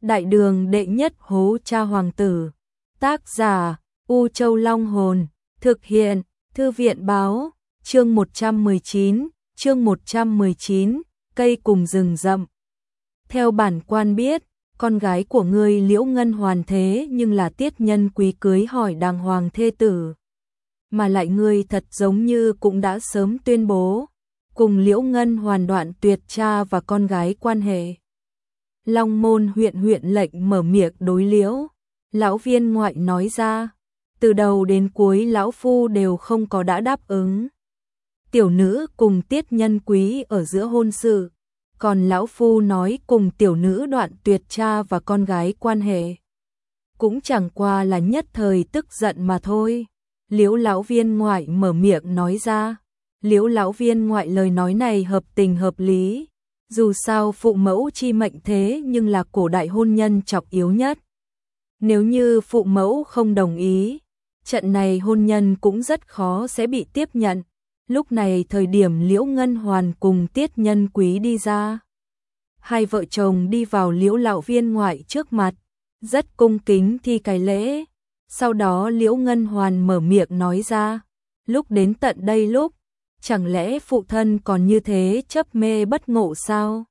Đại đường đệ nhất hố cha hoàng tử. Tác giả U Châu Long Hồn. Thực hiện Thư viện Báo. Chương 119, cây cùng rừng rậm. Theo bản quan biết, con gái của ngươi Liễu Ngân Hoàn thế nhưng là tiết nhân quý cưới hỏi đàng hoàng thê tử. Mà lại ngươi thật giống như cũng đã sớm tuyên bố, cùng Liễu Ngân Hoàn đoạn tuyệt cha và con gái quan hệ. Long Môn huyện lệnh mở miệng đối Liễu lão viên ngoại nói ra, từ đầu đến cuối lão phu đều không có đã đáp ứng. Tiểu nữ cùng tiết nhân quý ở giữa hôn sự, còn lão phu nói cùng tiểu nữ đoạn tuyệt cha và con gái quan hệ. Cũng chẳng qua là nhất thời tức giận mà thôi. Liễu lão viên ngoại mở miệng nói ra. Liễu lão viên ngoại lời nói này hợp tình hợp lý. Dù sao phụ mẫu chi mệnh thế nhưng là cổ đại hôn nhân trọng yếu nhất. Nếu như phụ mẫu không đồng ý, trận này hôn nhân cũng rất khó sẽ bị tiếp nhận. Lúc này thời điểm Liễu Ngân Hoàn cùng tiết nhân quý đi ra. Hai vợ chồng đi vào Liễu lão viên ngoại trước mặt, rất cung kính thi cái lễ. Sau đó Liễu Ngân Hoàn mở miệng nói ra, lúc đến tận đây lúc, chẳng lẽ phụ thân còn như thế chấp mê bất ngộ sao?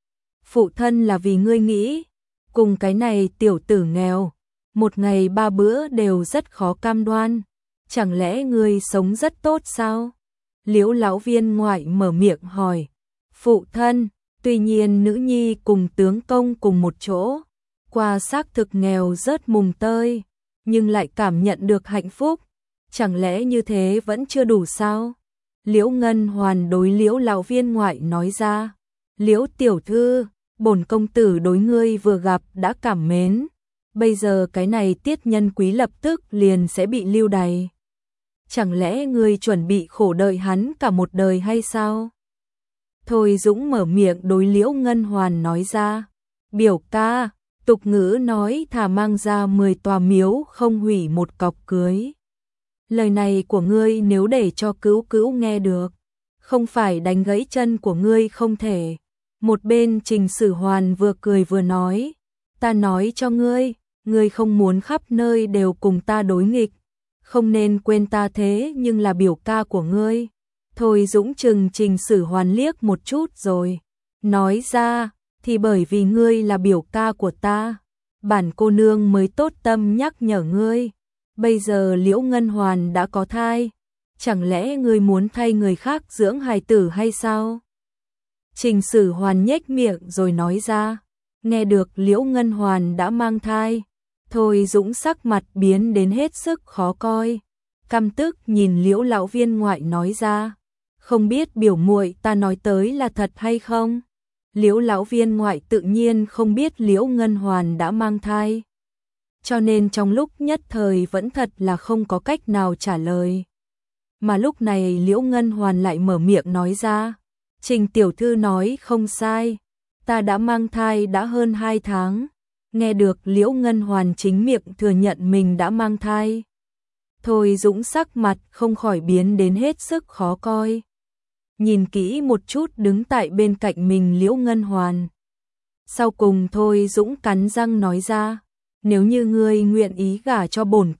Phụ thân là vì ngươi nghĩ, cùng cái này tiểu tử nghèo, một ngày 3 bữa đều rất khó cam đoan, chẳng lẽ ngươi sống rất tốt sao? Liễu lão viên ngoại mở miệng hỏi, phụ thân, tuy nhiên nữ nhi cùng tướng công cùng một chỗ, qua xác thực nghèo rớt mùng tơi, nhưng lại cảm nhận được hạnh phúc, chẳng lẽ như thế vẫn chưa đủ sao? Liễu Ngân Hoàn đối Liễu lão viên ngoại nói ra, Liễu tiểu thư, bổn công tử đối ngươi vừa gặp đã cảm mến, bây giờ cái này tiết nhân quý lập tức liền sẽ bị lưu đày. Chẳng lẽ ngươi chuẩn bị khổ đợi hắn cả một đời hay sao? Thôi Dũng mở miệng đối Liễu Ngân Hoàn nói ra, biểu ca, tục ngữ nói thà mang ra 10 tòa miếu không hủy một cọc cưới. Lời này của ngươi nếu để cho Cữu Cữu nghe được, không phải đánh gãy chân của ngươi không thể. Một bên Trình Sử Hoàn vừa cười vừa nói, ta nói cho ngươi, ngươi không muốn khắp nơi đều cùng ta đối nghịch, không nên quên ta thế nhưng là biểu ca của ngươi. Thôi Dũng chừng Trình Sử Hoàn liếc một chút rồi, nói ra, thì bởi vì ngươi là biểu ca của ta, bản cô nương mới tốt tâm nhắc nhở ngươi. Bây giờ Liễu Ngân Hoàn đã có thai, chẳng lẽ ngươi muốn thay người khác dưỡng hài tử hay sao? Trình Sử Hoàn nhếch miệng rồi nói ra, nghe được Liễu Ngân Hoàn đã mang thai, Thôi Dũng sắc mặt biến đến hết sức khó coi, căm tức nhìn Liễu lão viên ngoại nói ra, không biết biểu muội ta nói tới là thật hay không? Liễu lão viên ngoại tự nhiên không biết Liễu Ngân Hoàn đã mang thai, cho nên trong lúc nhất thời vẫn thật là không có cách nào trả lời. Mà lúc này Liễu Ngân Hoàn lại mở miệng nói ra, Trình tiểu thư nói không sai, ta đã mang thai đã hơn 2 tháng. Nghe được Liễu Ngân Hoàn chính miệng thừa nhận mình đã mang thai, Thôi Dũng sắc mặt không khỏi biến đến hết sức khó coi. Nhìn kỹ một chút đứng tại bên cạnh mình Liễu Ngân Hoàn. Sau cùng Thôi Dũng cắn răng nói ra, nếu như ngươi nguyện ý gả cho bổn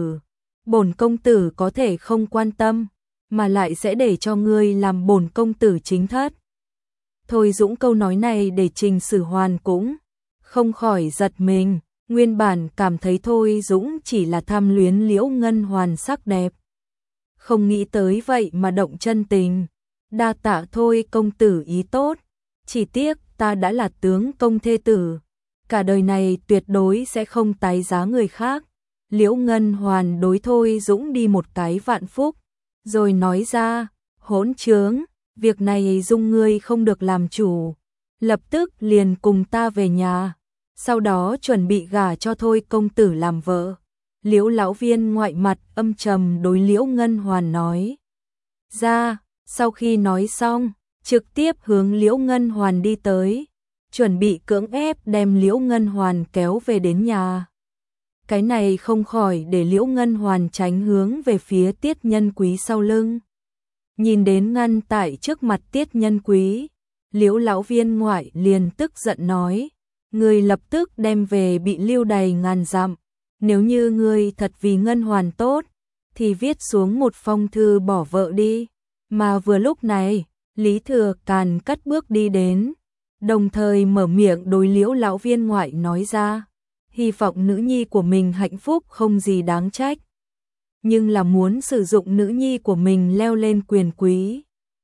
công tử có thể không quan tâm, mà lại sẽ để cho ngươi làm bổn công tử chính thất. Thôi Dũng câu nói này để Trình Sử Hoàn cũng không khỏi giật mình, nguyên bản cảm thấy Thôi Dũng chỉ là tham luyến Liễu Ngân Hoàn sắc đẹp. Không nghĩ tới vậy mà động chân tình, đa tạ Thôi công tử ý tốt, chỉ tiếc ta đã là tướng công thê tử, cả đời này tuyệt đối sẽ không tái giá người khác. Liễu Ngân Hoàn đối Thôi Dũng đi một cái vạn phúc, rồi nói ra, hỗn trướng, việc này dung ngươi không được làm chủ, lập tức liền cùng ta về nhà, sau đó chuẩn bị gả cho Thôi công tử làm vợ. Liễu lão viên ngoại mặt âm trầm đối Liễu Ngân Hoàn nói ra, sau khi nói xong, trực tiếp hướng Liễu Ngân Hoàn đi tới, chuẩn bị cưỡng ép đem Liễu Ngân Hoàn kéo về đến nhà. Cái này không khỏi để Liễu Ngân Hoàn tránh hướng về phía tiết nhân quý sau lưng. Nhìn đến ngăn tại trước mặt tiết nhân quý, Liễu lão viên ngoại liền tức giận nói, ngươi lập tức đem về bị lưu đày ngàn dặm. Nếu như ngươi thật vì Ngân Hoàn tốt, thì viết xuống một phong thư bỏ vợ đi. Mà vừa lúc này, Lý Thừa Càn cất bước đi đến, đồng thời mở miệng đối Liễu lão viên ngoại nói ra, hy vọng nữ nhi của mình hạnh phúc không gì đáng trách, nhưng là muốn sử dụng nữ nhi của mình leo lên quyền quý.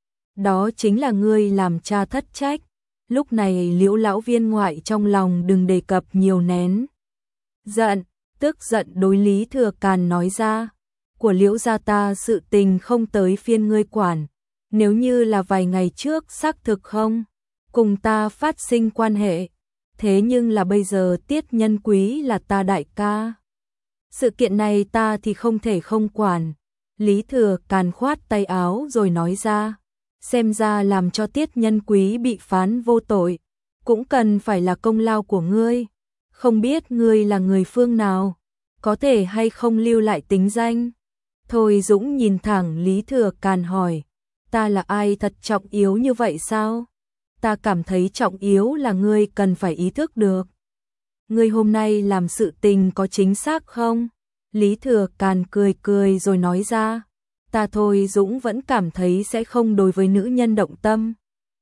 Đó chính là ngươi làm cha thất trách. Lúc này Liễu lão viên ngoại trong lòng đừng đề cập nhiều nén giận, tức giận đối Lý Thừa Càn nói ra, của Liễu gia ta sự tình không tới phiên ngươi quản, nếu như là vài ngày trước xác thực không cùng ta phát sinh quan hệ, thế nhưng là bây giờ Tiết Nhân Quý là ta đại ca, sự kiện này ta thì không thể không quản. Lý Thừa Càn khoát tay áo rồi nói ra, xem ra làm cho Tiết Nhân Quý bị phán vô tội, cũng cần phải là công lao của ngươi, không biết ngươi là người phương nào, có thể hay không lưu lại tính danh. Thôi Dũng nhìn thẳng Lý Thừa Càn hỏi, ta là ai thật trọng yếu như vậy sao? Ta cảm thấy trọng yếu là ngươi cần phải ý thức được. Ngươi hôm nay làm sự tình có chính xác không? Lý Thừa Càn cười cười rồi nói ra, ta Thôi Dũng vẫn cảm thấy sẽ không đối với nữ nhân động tâm.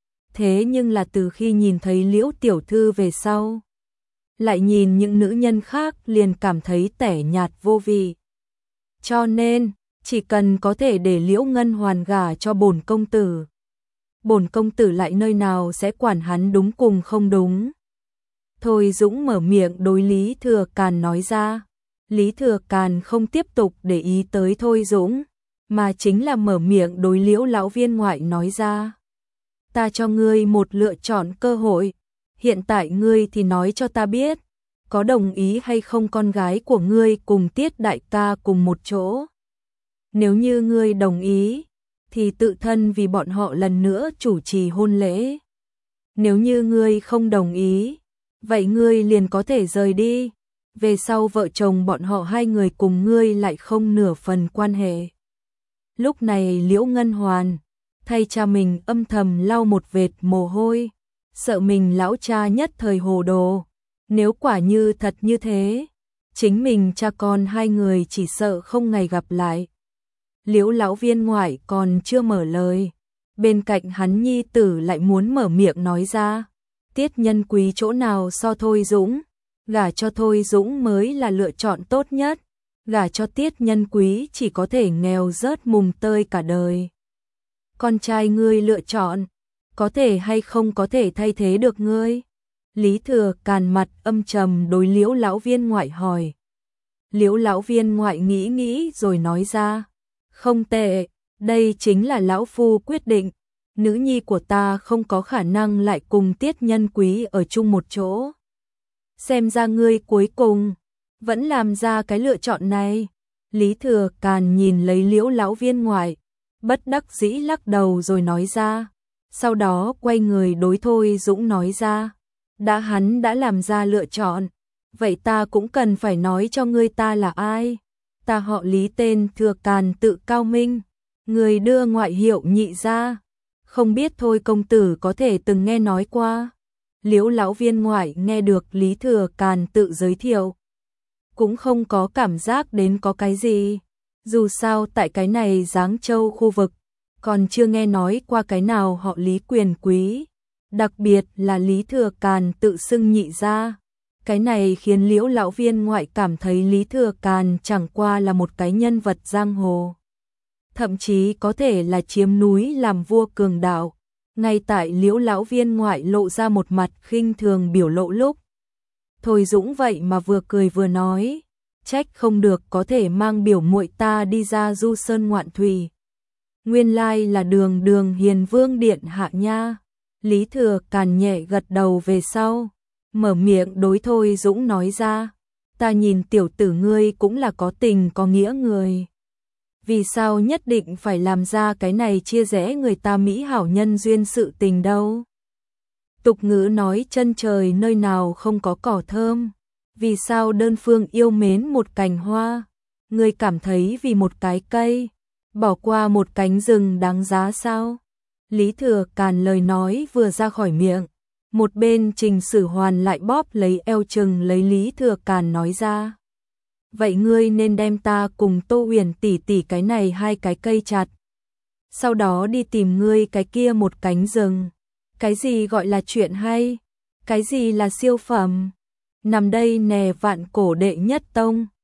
Thế nhưng là từ khi nhìn thấy Liễu tiểu thư về sau, lại nhìn những nữ nhân khác liền cảm thấy tẻ nhạt vô vị. Cho nên, chỉ cần có thể để Liễu Ngân Hoàn gả cho bổn công tử, bổn công tử lại nơi nào sẽ quản hắn đúng cùng không đúng. Thôi Dũng mở miệng đối Lý Thừa Càn nói ra. Lý Thừa Càn không tiếp tục để ý tới Thôi Dũng, mà chính là mở miệng đối Liễu lão viên ngoại nói ra. Ta cho ngươi một lựa chọn cơ hội, hiện tại ngươi thì nói cho ta biết, có đồng ý hay không con gái của ngươi cùng Tiết đại ca cùng một chỗ. Nếu như ngươi đồng ý, thì tự thân vì bọn họ lần nữa chủ trì hôn lễ. Nếu như ngươi không đồng ý, vậy ngươi liền có thể rời đi. Về sau vợ chồng bọn họ hai người cùng ngươi lại không nửa phần quan hệ. Lúc này Liễu Ngân Hoàn thay cha mình âm thầm lau một vệt mồ hôi, sợ mình lão cha nhất thời hồ đồ. Nếu quả như thật như thế, chính mình cha con hai người chỉ sợ không ngày gặp lại. Liễu lão viên ngoại còn chưa mở lời, bên cạnh hắn nhi tử lại muốn mở miệng nói ra, Tiết Nhân Quý chỗ nào so Thôi Dũng, gả cho Thôi Dũng mới là lựa chọn tốt nhất, gả cho Tiết Nhân Quý chỉ có thể nghèo rớt mùng tơi cả đời. Con trai ngươi lựa chọn, có thể hay không có thể thay thế được ngươi? Lý Thừa Càn mặt âm trầm đối Liễu lão viên ngoại hỏi. Liễu lão viên ngoại nghĩ nghĩ rồi nói ra, không tệ, đây chính là lão phu quyết định, nữ nhi của ta không có khả năng lại cùng Tiết Nhân Quý ở chung một chỗ. Xem ra ngươi cuối cùng vẫn làm ra cái lựa chọn này. Lý Thừa Càn nhìn lấy Liễu lão viên ngoại, bất đắc dĩ lắc đầu rồi nói ra, sau đó quay người đối Thôi Dũng nói ra, hắn đã làm ra lựa chọn, vậy ta cũng cần phải nói cho ngươi ta là ai. Ta họ Lý tên Thừa Càn tự cao minh, người đưa ngoại hiệu Nhị gia, không biết Thôi công tử có thể từng nghe nói qua. Liễu lão viên ngoại nghe được Lý Thừa Càn tự giới thiệu, cũng không có cảm giác đến có cái gì. Dù sao tại cái này Giáng Châu khu vực, còn chưa nghe nói qua cái nào họ Lý quyền quý, đặc biệt là Lý Thừa Càn tự xưng Nhị gia. Cái này khiến Liễu lão viên ngoại cảm thấy Lý Thừa Càn chẳng qua là một cái nhân vật giang hồ, thậm chí có thể là chiếm núi làm vua cường đạo. Ngay tại Liễu lão viên ngoại lộ ra một mặt khinh thường biểu lộ lúc, Thôi Dũng vậy mà vừa cười vừa nói, trách không được có thể mang biểu muội ta đi ra du sơn ngoạn thủy. Nguyên lai là Đường Đường Hiền Vương điện hạ nha. Lý Thừa Càn nhẹ gật đầu về sau, mở miệng đối Thôi Dũng nói ra, ta nhìn tiểu tử ngươi cũng là có tình có nghĩa người. Vì sao nhất định phải làm ra cái này chia rẽ người ta mỹ hảo nhân duyên sự tình đâu? Tục ngữ nói chân trời nơi nào không có cỏ thơm, vì sao đơn phương yêu mến một cành hoa, ngươi cảm thấy vì một cái cây, bỏ qua một cánh rừng đáng giá sao? Lý Thừa Càn lời nói vừa ra khỏi miệng, Một bên Trình Sử Hoàn lại bóp lấy eo chừng lấy Lý Thừa Càn nói ra. Vậy ngươi nên đem ta cùng Tô Huyền tỷ tỷ cái này hai cái cây chặt. Sau đó đi tìm ngươi cái kia một cánh rừng. Cái gì gọi là chuyện hay? Cái gì là siêu phẩm? Nằm đây nè Vạn Cổ đệ nhất tông.